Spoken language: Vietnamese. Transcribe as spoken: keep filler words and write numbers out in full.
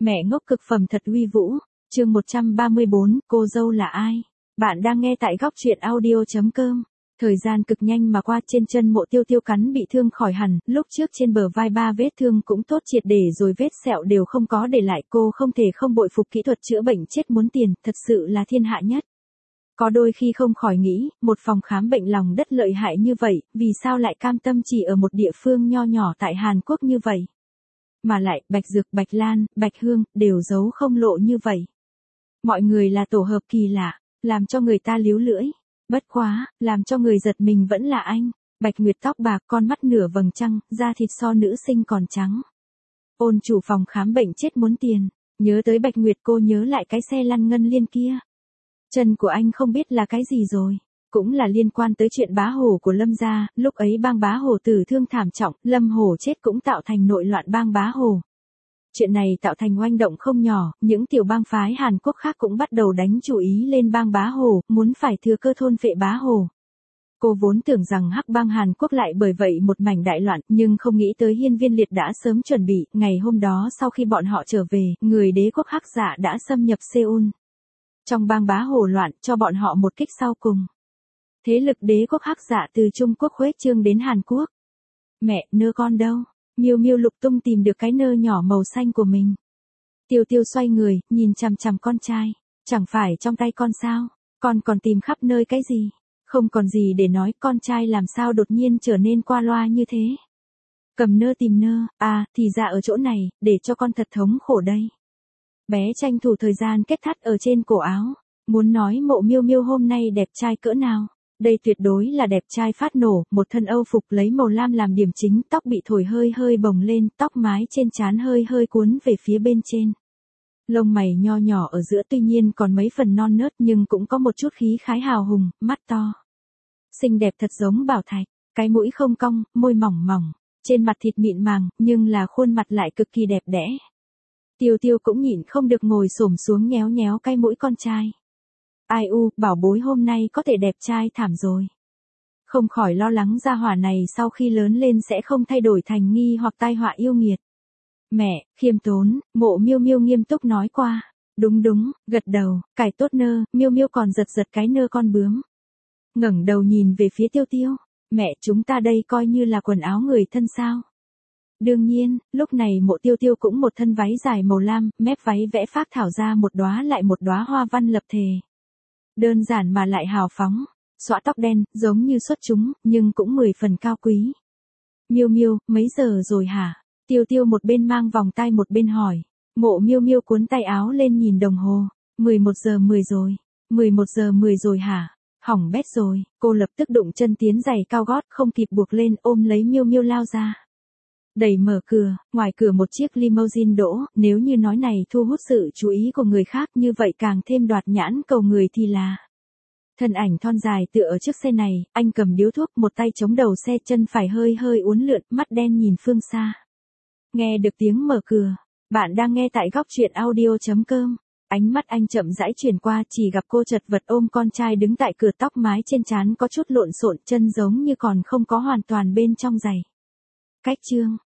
Mẹ ngốc cực phẩm thật uy vũ, chương một trăm ba mươi bốn, cô dâu là ai? Bạn đang nghe tại góc truyện audio.com. Thời gian cực nhanh mà qua, trên chân Mộ Tiêu Tiêu cắn bị thương khỏi hẳn, lúc trước trên bờ vai ba vết thương cũng tốt triệt để rồi, vết sẹo đều không có để lại. Cô không thể không bội phục kỹ thuật chữa bệnh chết muốn tiền, thật sự là thiên hạ nhất. Có đôi khi không khỏi nghĩ, một phòng khám bệnh lòng đất lợi hại như vậy, vì sao lại cam tâm chỉ ở một địa phương nho nhỏ tại Hàn Quốc như vậy? Mà lại, Bạch Dược, Bạch Lan, Bạch Hương, đều giấu không lộ như vậy. Mọi người là tổ hợp kỳ lạ, làm cho người ta líu lưỡi. Bất quá, làm cho người giật mình vẫn là anh. Bạch Nguyệt tóc bạc, con mắt nửa vầng trăng, da thịt so nữ sinh còn trắng. Ôn chủ phòng khám bệnh chết muốn tiền. Nhớ tới Bạch Nguyệt, cô nhớ lại cái xe lăn ngân liên kia. Chân của anh không biết là cái gì rồi. Cũng là liên quan tới chuyện Bá Hổ của Lâm gia, lúc ấy bang Bá Hổ tử thương thảm trọng, Lâm Hổ chết cũng tạo thành nội loạn bang Bá Hổ. Chuyện này tạo thành oanh động không nhỏ, những tiểu bang phái Hàn Quốc khác cũng bắt đầu đánh chú ý lên bang Bá Hổ, muốn phải thừa cơ thôn phệ Bá Hổ. Cô vốn tưởng rằng Hắc bang Hàn Quốc lại bởi vậy một mảnh đại loạn, nhưng không nghĩ tới Hiên Viên Liệt đã sớm chuẩn bị. Ngày hôm đó sau khi bọn họ trở về, người đế quốc Hắc Dạ đã xâm nhập Seoul. Trong bang Bá Hổ loạn, cho bọn họ một kích sau cùng. Thế lực đế quốc Hắc Dạ từ Trung Quốc khuếch trương đến Hàn Quốc. Mẹ, nơ con đâu? Miêu Miêu lục tung tìm được cái nơ nhỏ màu xanh của mình. Tiêu Tiêu xoay người, nhìn chằm chằm con trai. Chẳng phải trong tay con sao? Con còn tìm khắp nơi cái gì? Không còn gì để nói, con trai làm sao đột nhiên trở nên qua loa như thế? Cầm nơ tìm nơ, à, thì ra ở chỗ này, để cho con thật thống khổ đây. Bé tranh thủ thời gian kết thắt ở trên cổ áo. Muốn nói Mộ Miêu Miêu hôm nay đẹp trai cỡ nào? Đây tuyệt đối là đẹp trai phát nổ, một thân Âu phục lấy màu lam làm điểm chính, tóc bị thổi hơi hơi bồng lên, tóc mái trên trán hơi hơi cuốn về phía bên trên. Lông mày nho nhỏ ở giữa tuy nhiên còn mấy phần non nớt nhưng cũng có một chút khí khái hào hùng, mắt to. Xinh đẹp thật giống bảo thạch, cái mũi không cong, môi mỏng mỏng, trên mặt thịt mịn màng, nhưng là khuôn mặt lại cực kỳ đẹp đẽ. Tiêu Tiêu cũng nhịn không được ngồi xổm xuống nhéo nhéo cái mũi con trai. Ai u, bảo bối hôm nay có thể đẹp trai thảm rồi. Không khỏi lo lắng gia hỏa này sau khi lớn lên sẽ không thay đổi thành nghi hoặc tai họa yêu nghiệt. Mẹ, khiêm tốn, Mộ Miêu Miêu nghiêm túc nói qua. Đúng đúng, gật đầu, cài tốt nơ, Miêu Miêu còn giật giật cái nơ con bướm. Ngẩng đầu nhìn về phía Tiêu Tiêu. Mẹ, chúng ta đây coi như là quần áo người thân sao? Đương nhiên, lúc này Mộ Tiêu Tiêu cũng một thân váy dài màu lam, mép váy vẽ phác thảo ra một đóa lại một đóa hoa văn lập thể. Đơn giản mà lại hào phóng, xõa tóc đen, giống như xuất chúng, nhưng cũng mười phần cao quý. Miêu Miêu, mấy giờ rồi hả? Tiêu Tiêu một bên mang vòng tai một bên hỏi. Mộ Miêu Miêu cuốn tay áo lên nhìn đồng hồ. mười một giờ mười rồi. mười một giờ mười rồi hả? Hỏng bét rồi. Cô lập tức đụng chân tiến giày cao gót không kịp buộc lên, ôm lấy Miêu Miêu lao ra. Đẩy mở cửa, ngoài cửa một chiếc limousine đỗ, nếu như nói này thu hút sự chú ý của người khác như vậy càng thêm đoạt nhãn cầu người thì là. Thân ảnh thon dài tựa ở chiếc xe này, anh cầm điếu thuốc, một tay chống đầu xe, chân phải hơi hơi uốn lượn, mắt đen nhìn phương xa. Nghe được tiếng mở cửa, bạn đang nghe tại góc truyện audio.com. Ánh mắt anh chậm rãi chuyển qua, chỉ gặp cô chật vật ôm con trai đứng tại cửa, tóc mái trên trán có chút lộn xộn, chân giống như còn không có hoàn toàn bên trong giày. Cách chương